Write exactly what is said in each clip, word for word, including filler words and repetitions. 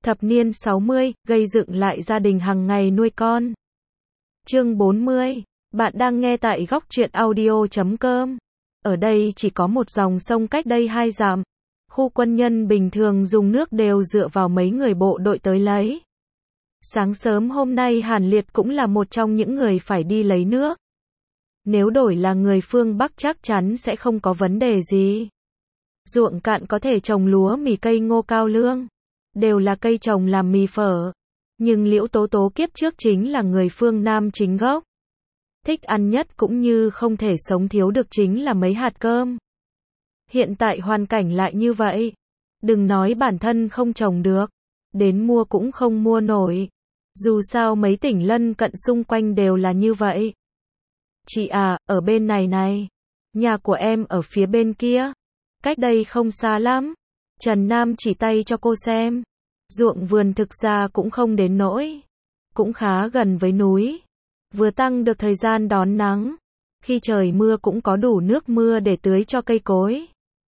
Thập niên sáu mươi, gây dựng lại gia đình hàng ngày nuôi con. Chương bốn mươi. Bạn đang nghe tại góc truyện audio chấm com. Ở đây chỉ có một dòng sông cách đây hai dặm. Khu quân nhân bình thường dùng nước đều dựa vào mấy người bộ đội tới lấy. Sáng sớm hôm nay Hàn Liệt cũng là một trong những người phải đi lấy nước. Nếu đổi là người phương Bắc chắc chắn sẽ không có vấn đề gì. Ruộng cạn có thể trồng lúa mì cây ngô cao lương. Đều là cây trồng làm mì phở. Nhưng Liễu Tố Tố kiếp trước chính là người phương Nam chính gốc. Thích ăn nhất cũng như không thể sống thiếu được chính là mấy hạt cơm. Hiện tại hoàn cảnh lại như vậy. Đừng nói bản thân không trồng được. Đến mua cũng không mua nổi. Dù sao mấy tỉnh lân cận xung quanh đều là như vậy. Chị à, ở bên này này. Nhà của em ở phía bên kia. Cách đây không xa lắm. Trần Nam chỉ tay cho cô xem. Ruộng vườn thực ra cũng không đến nỗi. Cũng khá gần với núi. Vừa tăng được thời gian đón nắng. Khi trời mưa cũng có đủ nước mưa để tưới cho cây cối.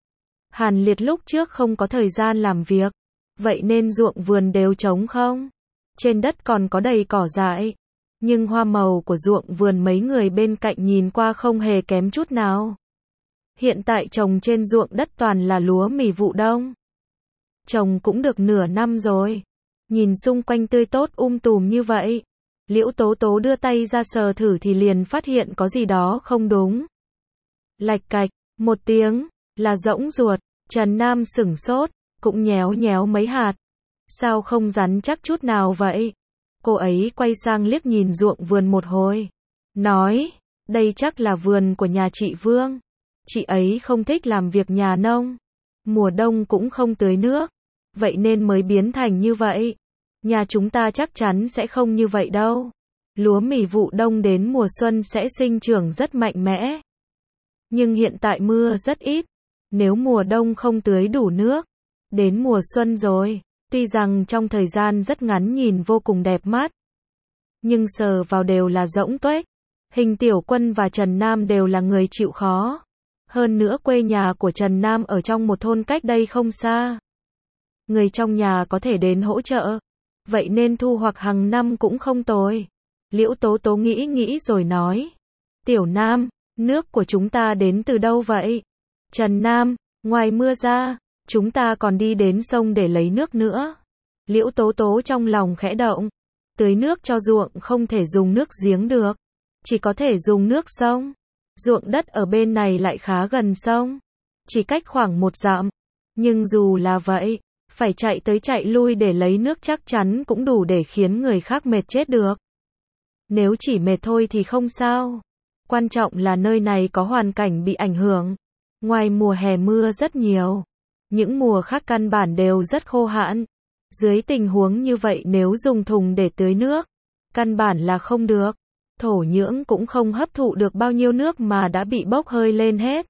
Hàn Liệt lúc trước không có thời gian làm việc. Vậy nên ruộng vườn đều trống không. Trên đất còn có đầy cỏ dại. Nhưng hoa màu của ruộng vườn mấy người bên cạnh nhìn qua không hề kém chút nào. Hiện tại trồng trên ruộng đất toàn là lúa mì vụ đông. Trồng cũng được nửa năm rồi. Nhìn xung quanh tươi tốt um tùm như vậy. Liễu Tố Tố đưa tay ra sờ thử thì liền phát hiện có gì đó không đúng. Lạch cạch, một tiếng, là rỗng ruột. Trần Nam sửng sốt, cũng nhéo nhéo mấy hạt. Sao không rắn chắc chút nào vậy? Cô ấy quay sang liếc nhìn ruộng vườn một hồi. Nói, đây chắc là vườn của nhà chị Vương. Chị ấy không thích làm việc nhà nông. Mùa đông cũng không tưới nước. Vậy nên mới biến thành như vậy. Nhà chúng ta chắc chắn sẽ không như vậy đâu. Lúa mì vụ đông đến mùa xuân sẽ sinh trưởng rất mạnh mẽ. Nhưng hiện tại mưa rất ít. Nếu mùa đông không tưới đủ nước. Đến mùa xuân rồi. Tuy rằng trong thời gian rất ngắn nhìn vô cùng đẹp mắt. Nhưng sờ vào đều là rỗng tuếch. Hình Tiểu Quân và Trần Nam đều là người chịu khó. Hơn nữa quê nhà của Trần Nam ở trong một thôn cách đây không xa. Người trong nhà có thể đến hỗ trợ. Vậy nên thu hoạch hàng năm cũng không tồi. Liễu Tố Tố nghĩ nghĩ rồi nói. Tiểu Nam, nước của chúng ta đến từ đâu vậy? Trần Nam, ngoài mưa ra, chúng ta còn đi đến sông để lấy nước nữa. Liễu Tố Tố trong lòng khẽ động. Tưới nước cho ruộng không thể dùng nước giếng được. Chỉ có thể dùng nước sông. Ruộng đất ở bên này lại khá gần sông. Chỉ cách khoảng một dặm. Nhưng dù là vậy, phải chạy tới chạy lui để lấy nước chắc chắn cũng đủ để khiến người khác mệt chết được. Nếu chỉ mệt thôi thì không sao. Quan trọng là nơi này có hoàn cảnh bị ảnh hưởng. Ngoài mùa hè mưa rất nhiều. Những mùa khác căn bản đều rất khô hạn. Dưới tình huống như vậy nếu dùng thùng để tưới nước, căn bản là không được. Thổ nhưỡng cũng không hấp thụ được bao nhiêu nước mà đã bị bốc hơi lên hết.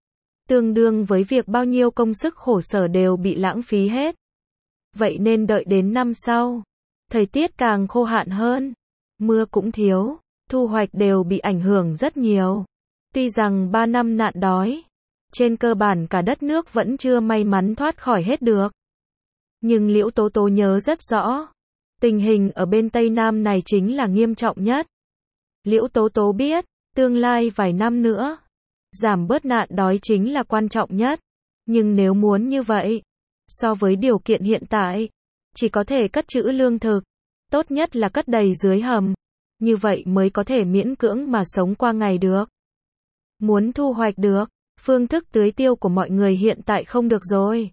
Tương đương với việc bao nhiêu công sức khổ sở đều bị lãng phí hết. Vậy nên đợi đến năm sau, thời tiết càng khô hạn hơn, mưa cũng thiếu, thu hoạch đều bị ảnh hưởng rất nhiều. Tuy rằng ba năm nạn đói, trên cơ bản cả đất nước vẫn chưa may mắn thoát khỏi hết được. Nhưng Liễu Tố Tố nhớ rất rõ, tình hình ở bên Tây Nam này chính là nghiêm trọng nhất. Liễu Tố Tố biết, tương lai vài năm nữa, giảm bớt nạn đói chính là quan trọng nhất. Nhưng nếu muốn như vậy, so với điều kiện hiện tại, chỉ có thể cất trữ lương thực. Tốt nhất là cất đầy dưới hầm. Như vậy mới có thể miễn cưỡng mà sống qua ngày được. Muốn thu hoạch được, phương thức tưới tiêu của mọi người hiện tại không được rồi.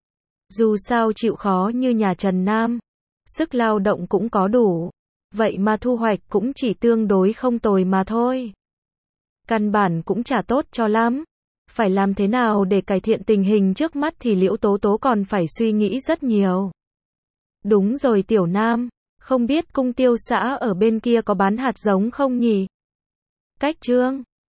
Dù sao chịu khó như nhà Trần Nam, sức lao động cũng có đủ. Vậy mà thu hoạch cũng chỉ tương đối không tồi mà thôi. Căn bản cũng chả tốt cho lắm. Phải làm thế nào để cải thiện tình hình trước mắt thì Liễu Tố Tố còn phải suy nghĩ rất nhiều. Đúng rồi Tiểu Nam, không biết cung tiêu xã ở bên kia có bán hạt giống không nhỉ? Cách Trương,